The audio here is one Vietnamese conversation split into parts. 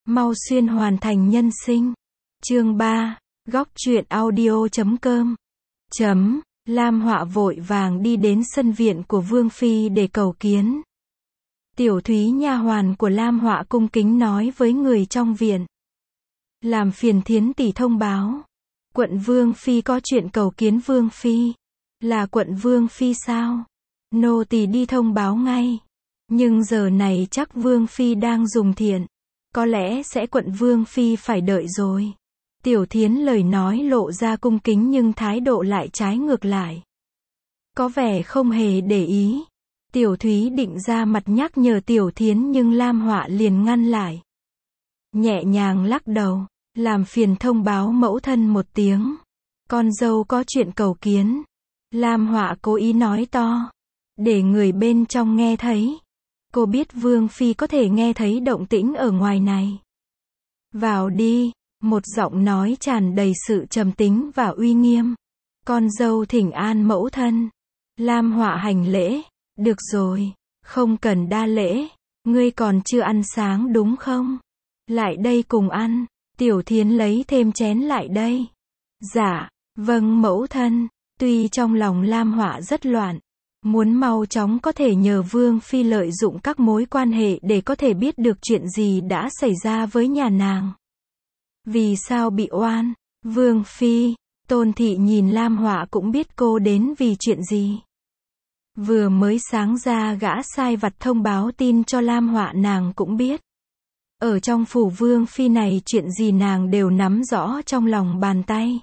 Mau xuyên hoàn thành nhân sinh. Chương 3, góc truyện audio.com. Lam Họa vội vàng đi đến sân viện của Vương Phi để cầu kiến. Tiểu Thúy nha hoàn của Lam Họa cung kính nói với người trong viện. Làm phiền Thiến tỷ thông báo. Quận Vương Phi có chuyện cầu kiến Vương Phi. Là quận Vương Phi sao? Nô tỳ đi thông báo ngay. Nhưng giờ này chắc Vương Phi đang dùng thiện. Có lẽ sẽ quận Vương Phi phải đợi rồi. Tiểu Thiến lời nói lộ ra cung kính nhưng thái độ lại trái ngược lại. Có vẻ không hề để ý. Tiểu Thúy định ra mặt nhắc nhở Tiểu Thiến nhưng Lam Họa liền ngăn lại. Nhẹ nhàng lắc đầu, làm phiền thông báo mẫu thân một tiếng. Con dâu có chuyện cầu kiến. Lam Họa cố ý nói to, để người bên trong nghe thấy. Cô biết Vương Phi có thể nghe thấy động tĩnh ở ngoài này. Vào đi, một giọng nói tràn đầy sự trầm tính và uy nghiêm. Con dâu thỉnh an mẫu thân. Lam Họa hành lễ, được rồi, không cần đa lễ, ngươi còn chưa ăn sáng đúng không? Lại đây cùng ăn. Tiểu Thiến lấy thêm chén lại đây. Dạ, vâng mẫu thân. Tuy trong lòng Lam Họa rất loạn, muốn mau chóng có thể nhờ Vương Phi lợi dụng các mối quan hệ để có thể biết được chuyện gì đã xảy ra với nhà nàng. Vì sao bị oan? Vương Phi, Tôn Thị nhìn Lam Họa cũng biết cô đến vì chuyện gì. Vừa mới sáng ra gã sai vặt thông báo tin cho Lam Họa nàng cũng biết. Ở trong phủ Vương Phi này chuyện gì nàng đều nắm rõ trong lòng bàn tay.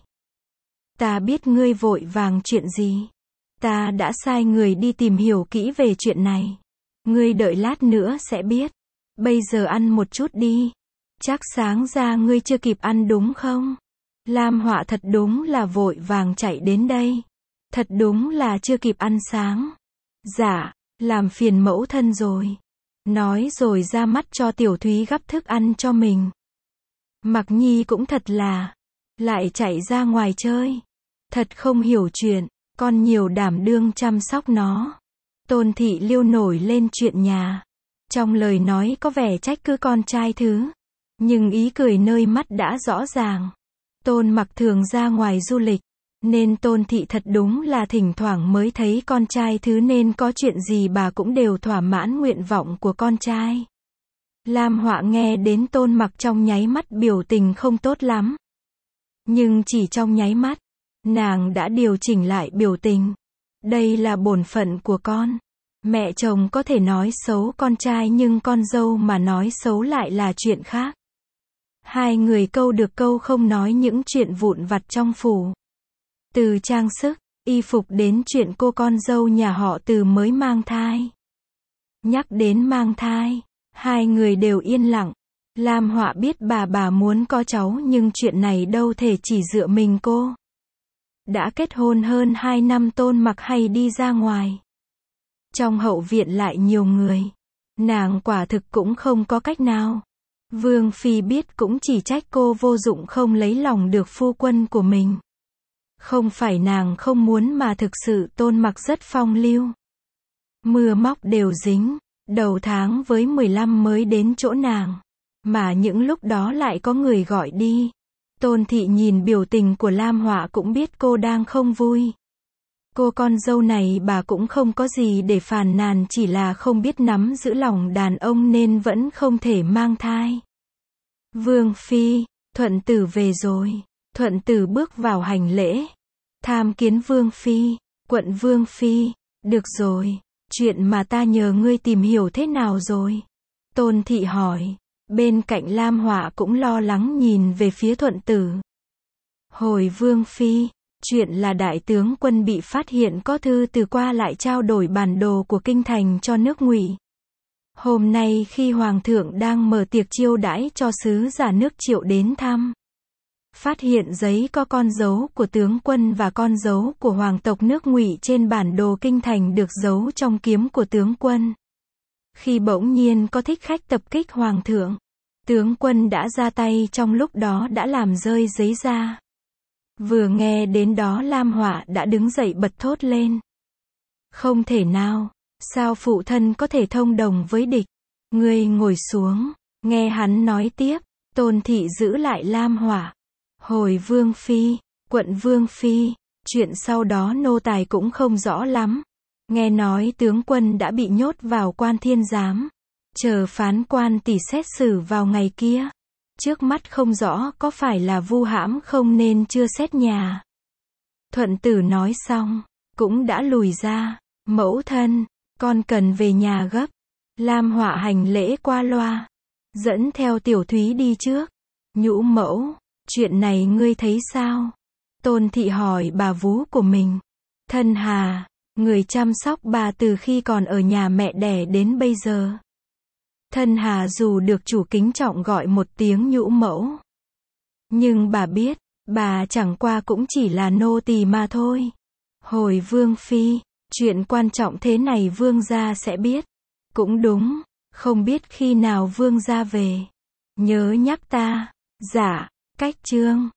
Ta biết ngươi vội vàng chuyện gì. Ta đã sai người đi tìm hiểu kỹ về chuyện này. Ngươi đợi lát nữa sẽ biết. Bây giờ ăn một chút đi. Chắc sáng ra ngươi chưa kịp ăn đúng không? Lam Họa thật đúng là vội vàng chạy đến đây. Thật đúng là chưa kịp ăn sáng. Dạ, làm phiền mẫu thân rồi. Nói rồi ra mắt cho Tiểu Thúy gắp thức ăn cho mình. Mặc Nhi cũng thật là, lại chạy ra ngoài chơi. Thật không hiểu chuyện, con nhiều đảm đương chăm sóc nó. Tôn Thị liêu nổi lên chuyện nhà. Trong lời nói có vẻ trách cứ con trai thứ. Nhưng ý cười nơi mắt đã rõ ràng. Tôn Mặc thường ra ngoài du lịch. Nên Tôn Thị thật đúng là thỉnh thoảng mới thấy con trai thứ nên có chuyện gì bà cũng đều thỏa mãn nguyện vọng của con trai. Lam Họa nghe đến Tôn Mặc trong nháy mắt biểu tình không tốt lắm. Nhưng chỉ trong nháy mắt, nàng đã điều chỉnh lại biểu tình. Đây là bổn phận của con. Mẹ chồng có thể nói xấu con trai nhưng con dâu mà nói xấu lại là chuyện khác. Hai người câu được câu không nói những chuyện vụn vặt trong phủ. Từ trang sức, y phục đến chuyện cô con dâu nhà họ Từ mới mang thai. Nhắc đến mang thai, hai người đều yên lặng. Lam Họa biết bà muốn có cháu nhưng chuyện này đâu thể chỉ dựa mình cô. Đã kết hôn hơn 2 năm Tôn Mặc hay đi ra ngoài. Trong hậu viện lại nhiều người. Nàng quả thực cũng không có cách nào. Vương Phi biết cũng chỉ trách cô vô dụng không lấy lòng được phu quân của mình. Không phải nàng không muốn mà thực sự Tôn Mặc rất phong lưu. Mưa móc đều dính, đầu tháng với 15 mới đến chỗ nàng. Mà những lúc đó lại có người gọi đi. Tôn Thị nhìn biểu tình của Lam Họa cũng biết cô đang không vui. Cô con dâu này bà cũng không có gì để phàn nàn, chỉ là không biết nắm giữ lòng đàn ông nên vẫn không thể mang thai. Vương Phi, Thuận Tử về rồi. Thuận Tử bước vào hành lễ. Tham kiến Vương Phi. Quận Vương Phi, được rồi, chuyện mà ta nhờ ngươi tìm hiểu thế nào rồi? Tôn Thị hỏi. Bên cạnh Lam Họa cũng lo lắng nhìn về phía Thuận Tử. Hồi Vương Phi, chuyện là đại tướng quân bị phát hiện có thư từ qua lại trao đổi bản đồ của kinh thành cho nước Ngụy. Hôm nay khi Hoàng thượng đang mở tiệc chiêu đãi cho sứ giả nước Triệu đến thăm, phát hiện giấy có con dấu của tướng quân và con dấu của hoàng tộc nước Ngụy trên bản đồ kinh thành được giấu trong kiếm của tướng quân. Khi bỗng nhiên có thích khách tập kích hoàng thượng, tướng quân đã ra tay trong lúc đó đã làm rơi giấy ra. Vừa nghe đến đó Lam Họa đã đứng dậy bật thốt lên. Không thể nào, sao phụ thân có thể thông đồng với địch? Ngươi ngồi xuống, nghe hắn nói tiếp. Tôn thị giữ lại Lam Họa. Hồi Vương Phi, quận Vương Phi, chuyện sau đó nô tài cũng không rõ lắm. Nghe nói tướng quân đã bị nhốt vào Quan Thiên Giám. Chờ phán quan tỷ xét xử vào ngày kia. Trước mắt không rõ có phải là vu hãm không nên chưa xét nhà. Thuận tử nói xong, cũng đã lùi ra. Mẫu thân, con cần về nhà gấp. Lam Họa hành lễ qua loa. Dẫn theo Tiểu Thúy đi trước. Nhũ mẫu, chuyện này ngươi thấy sao? Tôn thị hỏi bà vú của mình. Thân Hà, người chăm sóc bà từ khi còn ở nhà mẹ đẻ đến bây giờ. Thân Hà dù được chủ kính trọng gọi một tiếng nhũ mẫu. Nhưng bà biết, bà chẳng qua cũng chỉ là nô tỳ mà thôi. Hồi Vương Phi, chuyện quan trọng thế này Vương gia sẽ biết. Cũng đúng, không biết khi nào Vương gia về. Nhớ nhắc ta. Dạ, cách chương.